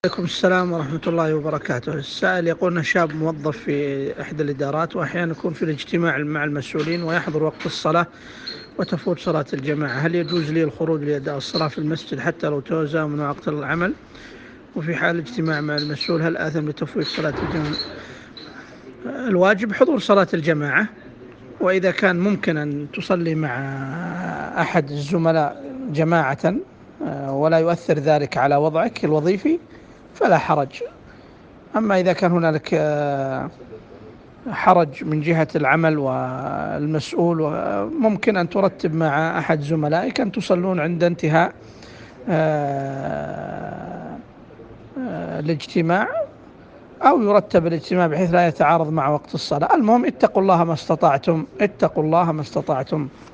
عليكم السلام ورحمة الله وبركاته. السائل يقول أن شاب موظف في إحدى الإدارات، وأحيانا يكون في الاجتماع مع المسؤولين ويحضر وقت الصلاة وتفوت صلاة الجماعة. هل يجوز لي الخروج لأداء الصلاة في المسجد حتى لو توزع من وقت العمل؟ وفي حال الاجتماع مع المسؤول هل آثم لتفويت صلاة الجماعة؟ الواجب حضور صلاة الجماعة، وإذا كان ممكن أن تصلي مع أحد الزملاء جماعة ولا يؤثر ذلك على وضعك الوظيفي فلا حرج. أما إذا كان هنالك حرج من جهة العمل والمسؤول، ممكن أن ترتب مع أحد زملائك أن تصلون عند انتهاء الاجتماع، أو يرتب الاجتماع بحيث لا يتعارض مع وقت الصلاة. المهم اتقوا الله ما استطعتم، اتقوا الله ما استطعتم.